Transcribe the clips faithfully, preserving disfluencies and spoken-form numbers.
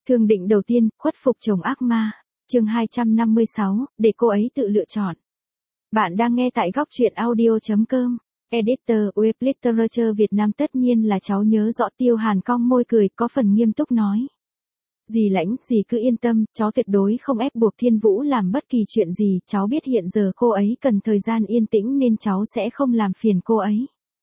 Thương định đầu tiên, khuất phục chồng ác ma. Chương hai trăm năm mươi sáu, để cô ấy tự lựa chọn. Bạn đang nghe tại góc truyện audio chấm com. Editor Web Literature Việt Nam. Tất nhiên là cháu nhớ rõ. Tiêu Hàn cong môi cười, có phần nghiêm túc nói. Dì Lãnh, dì cứ yên tâm, cháu tuyệt đối không ép buộc Thiên Vũ làm bất kỳ chuyện gì, cháu biết hiện giờ cô ấy cần thời gian yên tĩnh nên cháu sẽ không làm phiền cô ấy.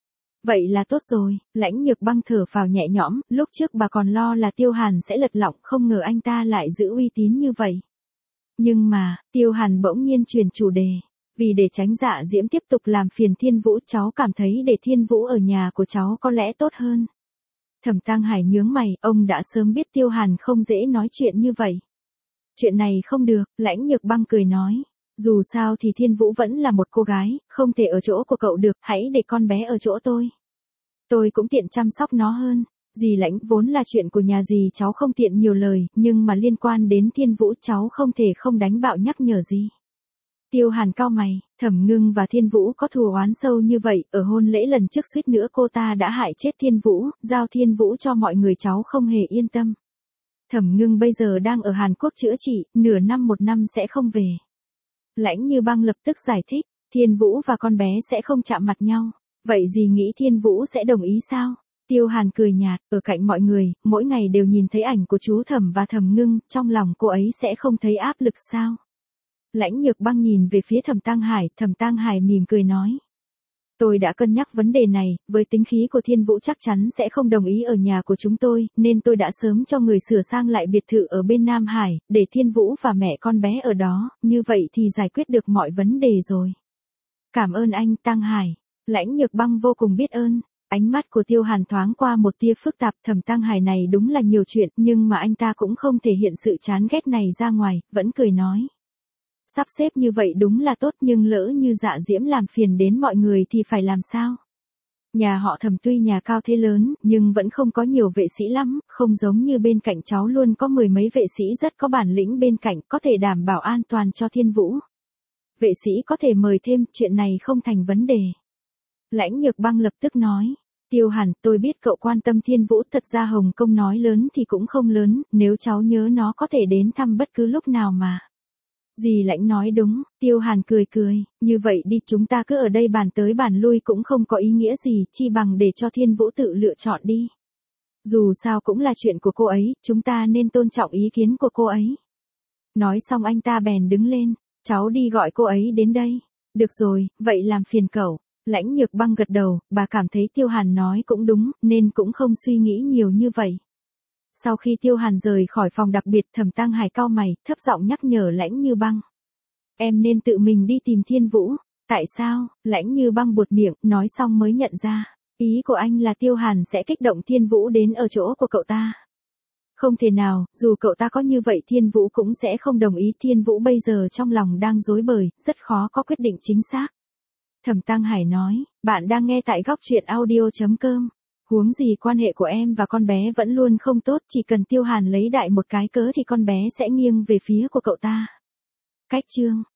Vậy là tốt rồi. Lãnh Nhược Băng thở phào nhẹ nhõm, lúc trước bà còn lo là Tiêu Hàn sẽ lật lọng, không ngờ anh ta lại giữ uy tín như vậy. Nhưng mà, Tiêu Hàn bỗng nhiên chuyển chủ đề. Vì để tránh Dạ Diễm tiếp tục làm phiền Thiên Vũ, cháu cảm thấy để Thiên Vũ ở nhà của cháu có lẽ tốt hơn. Thẩm Tăng Hải nhướng mày, ông đã sớm biết Tiêu Hàn không dễ nói chuyện như vậy. Chuyện này không được, Lãnh Nhược Băng cười nói. Dù sao thì Thiên Vũ vẫn là một cô gái, không thể ở chỗ của cậu được, hãy để con bé ở chỗ tôi. Tôi cũng tiện chăm sóc nó hơn. Dì Lãnh, vốn là chuyện của nhà dì cháu không tiện nhiều lời, nhưng mà liên quan đến Thiên Vũ cháu không thể không đánh bạo nhắc nhở gì. Tiêu Hàn cau mày, Thẩm Ngưng và Thiên Vũ có thù oán sâu như vậy, ở hôn lễ lần trước suýt nữa cô ta đã hại chết Thiên Vũ, giao Thiên Vũ cho mọi người cháu không hề yên tâm. Thẩm Ngưng bây giờ đang ở Hàn Quốc chữa trị, nửa năm một năm sẽ không về. Lãnh Như Băng lập tức giải thích, Thiên Vũ và con bé sẽ không chạm mặt nhau. Vậy dì nghĩ Thiên Vũ sẽ đồng ý sao? Tiêu Hàn cười nhạt, ở cạnh mọi người, mỗi ngày đều nhìn thấy ảnh của chú Thẩm và Thẩm Ngưng, trong lòng cô ấy sẽ không thấy áp lực sao? Lãnh Nhược Băng nhìn về phía Thẩm Tăng Hải, Thẩm Tăng Hải mỉm cười nói. Tôi đã cân nhắc vấn đề này, với tính khí của Thiên Vũ chắc chắn sẽ không đồng ý ở nhà của chúng tôi, nên tôi đã sớm cho người sửa sang lại biệt thự ở bên Nam Hải, để Thiên Vũ và mẹ con bé ở đó, như vậy thì giải quyết được mọi vấn đề rồi. Cảm ơn anh, Tăng Hải. Lãnh Nhược Băng vô cùng biết ơn. Ánh mắt của Tiêu Hàn thoáng qua một tia phức tạp, Thẩm Tăng Hải này đúng là nhiều chuyện, nhưng mà anh ta cũng không thể hiện sự chán ghét này ra ngoài, vẫn cười nói. Sắp xếp như vậy đúng là tốt, nhưng lỡ như Dạ Diễm làm phiền đến mọi người thì phải làm sao? Nhà họ Thẩm tuy nhà cao thế lớn, nhưng vẫn không có nhiều vệ sĩ lắm, không giống như bên cạnh cháu luôn có mười mấy vệ sĩ rất có bản lĩnh bên cạnh, có thể đảm bảo an toàn cho Thiên Vũ. Vệ sĩ có thể mời thêm, chuyện này không thành vấn đề. Lãnh Nhược Băng lập tức nói. Tiêu Hàn, tôi biết cậu quan tâm Thiên Vũ, thật ra Hồng Kông nói lớn thì cũng không lớn, nếu cháu nhớ nó có thể đến thăm bất cứ lúc nào mà. Dì Lãnh nói đúng, Tiêu Hàn cười cười, như vậy đi, chúng ta cứ ở đây bàn tới bàn lui cũng không có ý nghĩa gì, chi bằng để cho Thiên Vũ tự lựa chọn đi. Dù sao cũng là chuyện của cô ấy, chúng ta nên tôn trọng ý kiến của cô ấy. Nói xong anh ta bèn đứng lên, cháu đi gọi cô ấy đến đây. Được rồi, vậy làm phiền cậu. Lãnh Nhược Băng gật đầu, bà cảm thấy Tiêu Hàn nói cũng đúng, nên cũng không suy nghĩ nhiều như vậy. Sau khi Tiêu Hàn rời khỏi phòng đặc biệt, Thẩm Tăng Hải cau mày, thấp giọng nhắc nhở Lãnh Như Băng. Em nên tự mình đi tìm Thiên Vũ. Tại sao? Lãnh Như Băng buột miệng, nói xong mới nhận ra. Ý của anh là Tiêu Hàn sẽ kích động Thiên Vũ đến ở chỗ của cậu ta. Không thể nào, dù cậu ta có như vậy Thiên Vũ cũng sẽ không đồng ý. Thiên Vũ bây giờ trong lòng đang rối bời, rất khó có quyết định chính xác. Thẩm Tăng Hải nói, bạn đang nghe tại góc truyện audio chấm com. Huống gì quan hệ của em và con bé vẫn luôn không tốt, chỉ cần Tiêu Hàn lấy đại một cái cớ thì con bé sẽ nghiêng về phía của cậu ta. Cách chương